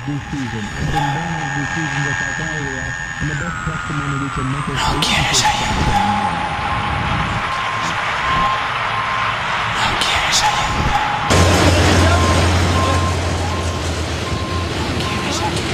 this season. It's been one of the seasons of our area, and the best testimony we can make is No quieres salir. No quieres salir. No quieres salir.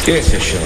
¿Qué sé yo?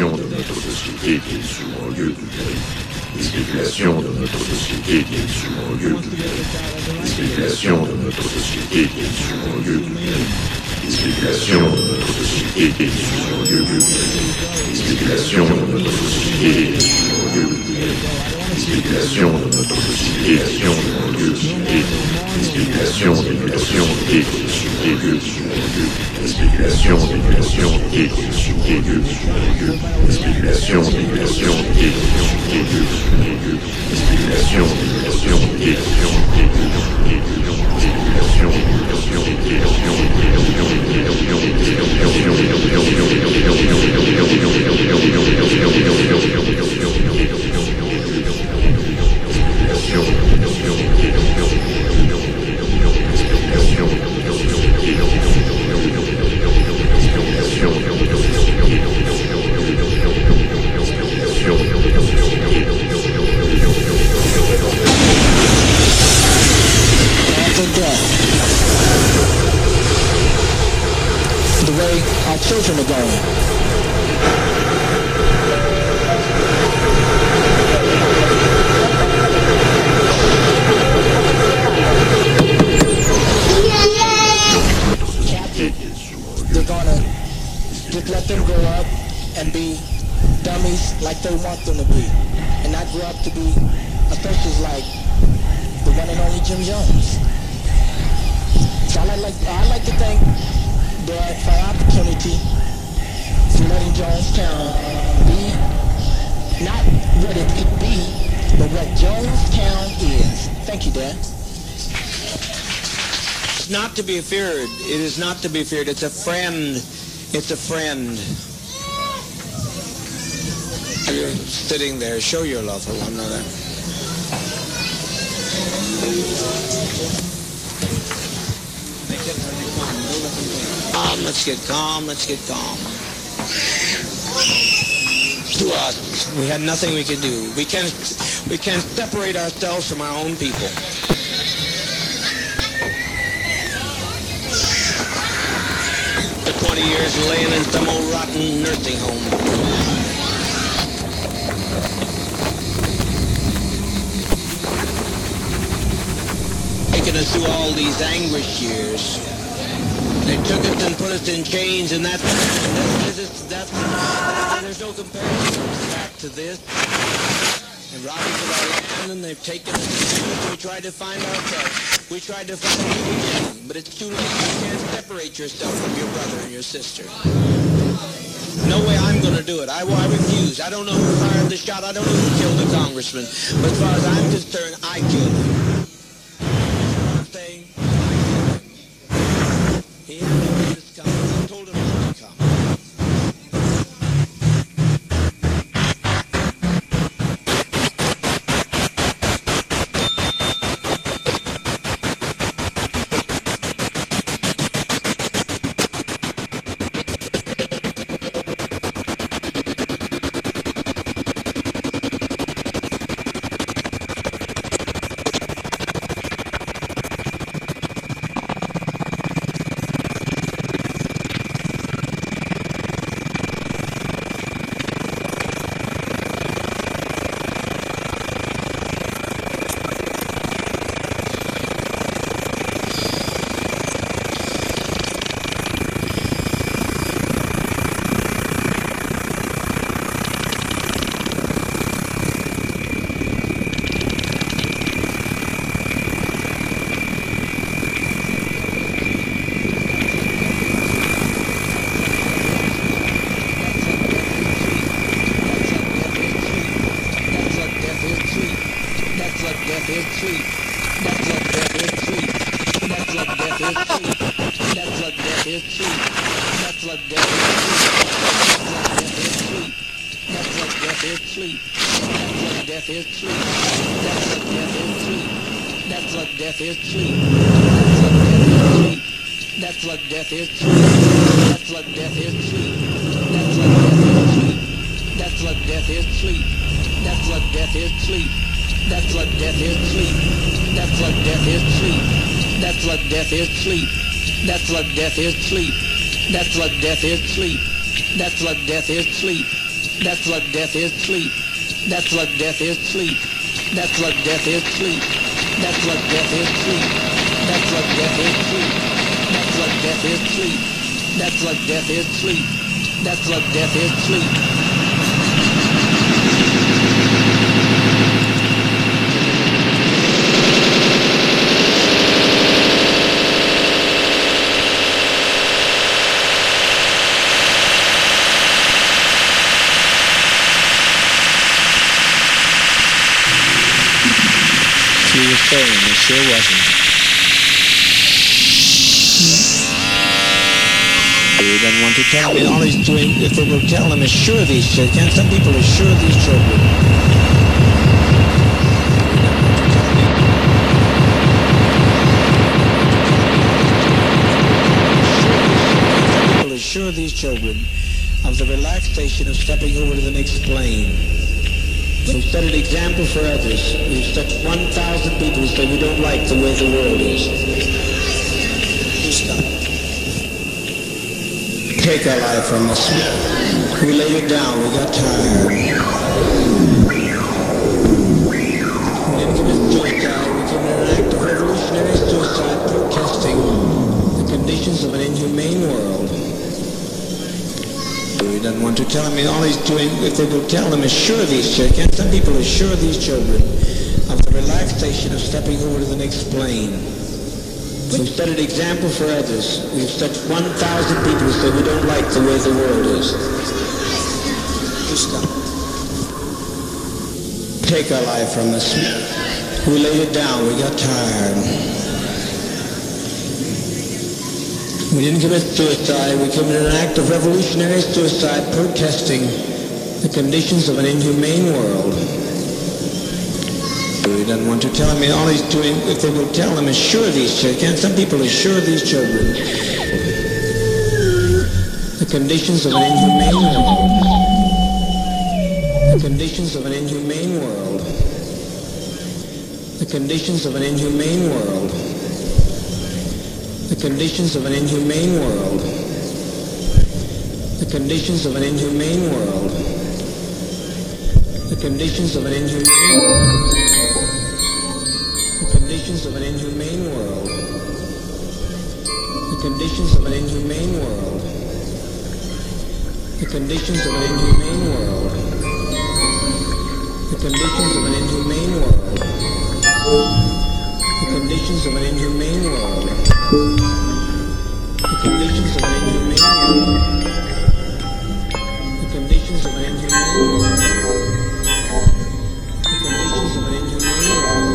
spéculations de notre société tiennent souvent lieu de vérité. Les spéculations de notre société tiennent souvent lieu de vérité. Les spéculations de notre société tiennent souvent lieu de vérité. Les spéculations de notre société tiennent souvent lieu de vérité. Les spéculations de notre société tiennent souvent lieu de vérité. Les spéculations de notre société tiennent souvent lieu de vérité. Les spéculations, spéculations, et lieu souvent lieu. Les spéculations, spéculations, et lieu souvent lieu. Les spéculations, spéculations, et lieu souvent lieu. Les spéculations, spéculations, et the way our children are going. They're gonna just let them grow up and be dummies like they want them to be, and not grow up to be officials like the one and only Jim Jones. So I like to thank Dad for our opportunity for letting Jonestown be not what it could be, but what Jonestown is. Thank you, Dad. It's not to be feared. It is not to be feared. It's a friend. It's a friend. You're sitting there. Show your love for one another. Let's get calm. Let's get calm. To us, we had nothing we could do. We can't separate ourselves from our own people. For 20 years laying in some old rotten nursing home. Taking us through all these anguish years. They took us and put us in chains, and that's there's no comparison back to this. And robbed us of our land, and they've taken us. We tried to find ourselves. We tried to find unity, but it's too late. You can't separate yourself from your brother and your sister. No way I'm going to do it. I refuse. I don't know who fired the shot. I don't know who killed the congressman. But as far as I'm concerned, I killed him. He had no business coming. I told him not to come. That's what death is, sleep. That's what death is, sleep. That's what death is, sleep. That's what death is, sleep. That's what death is, sleep. That's what death is, sleep. That's what death is, sleep. That's what death is, sleep. That's what death is, sleep. That's what death is, sleep. That's what death is, sleep. He was saying it sure wasn't. He doesn't want to tell me all he's doing. If they will tell him, assure these children. Some people assure these children. Some people assure these children of the relaxation of stepping over to the next plane. We've set an example for others. We've set 1,000 people who say we don't like the way the world is. Stop. Take our life from us. We laid it down. We got tired. We didn't commit suicide. We committed an act of revolutionary suicide protesting the conditions of an inhumane world. He doesn't want to tell me all he's doing. If they will tell him, assure these children. Some people assure these children of the relaxation of stepping over to the next plane. We've set an example for others. We've set 1,000 people who say we don't like the way the world is. Stop. Take our life from us. We laid it down. We got tired. We didn't commit suicide. We committed an act of revolutionary suicide protesting the conditions of an inhumane world. He doesn't want to tell me all he's doing. If they will tell him, assure these children. Some people assure these children the conditions of an inhumane world. The conditions of an inhumane world. The conditions of an inhumane world. The conditions of an inhumane world. The conditions of an inhumane world. The conditions of an inhumane world. The conditions of an inhumane world. The conditions of an inhumane world. The conditions of an inhumane world. The conditions of an inhumane world. The conditions of an inhumane world. The conditions of an inhumane world. The conditions of an inhumane world. The conditions of an inhumane world.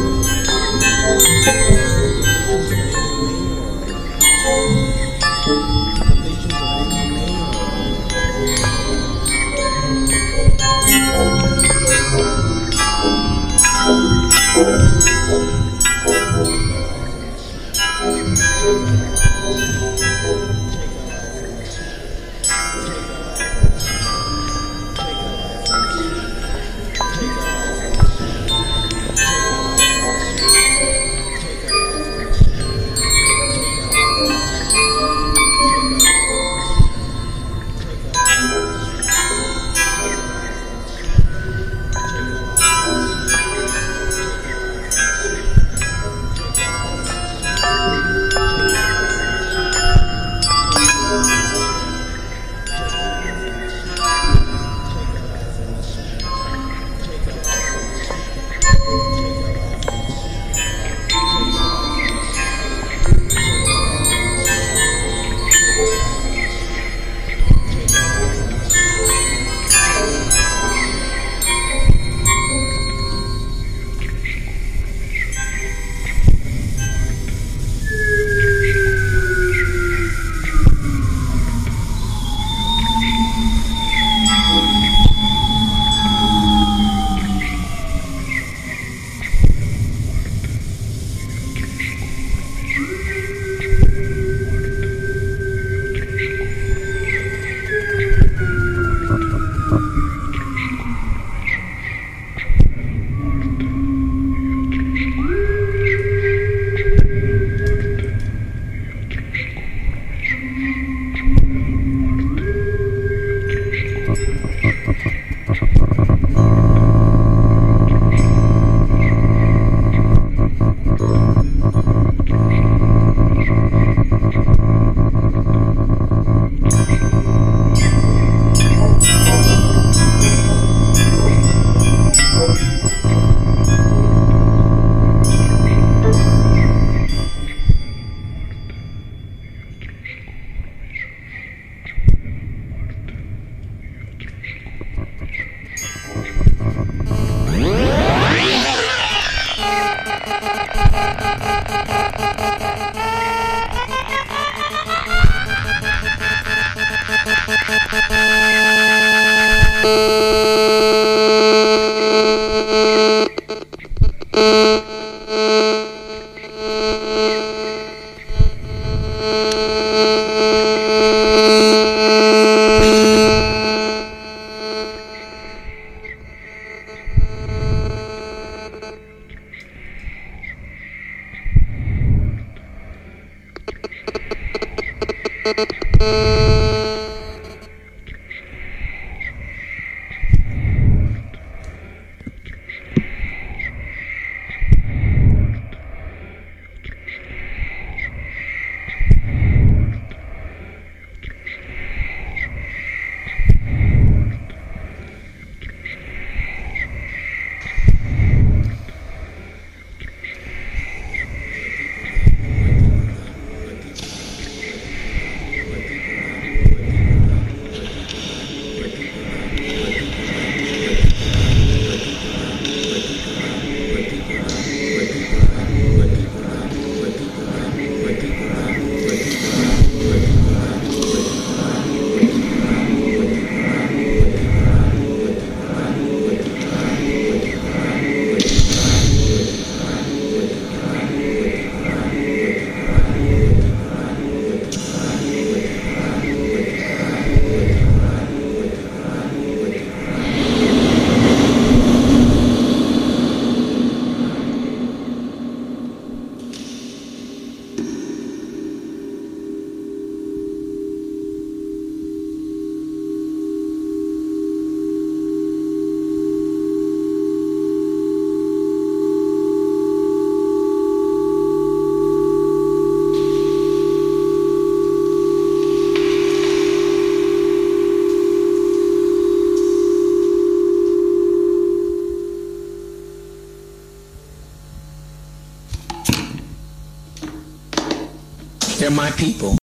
They're my people.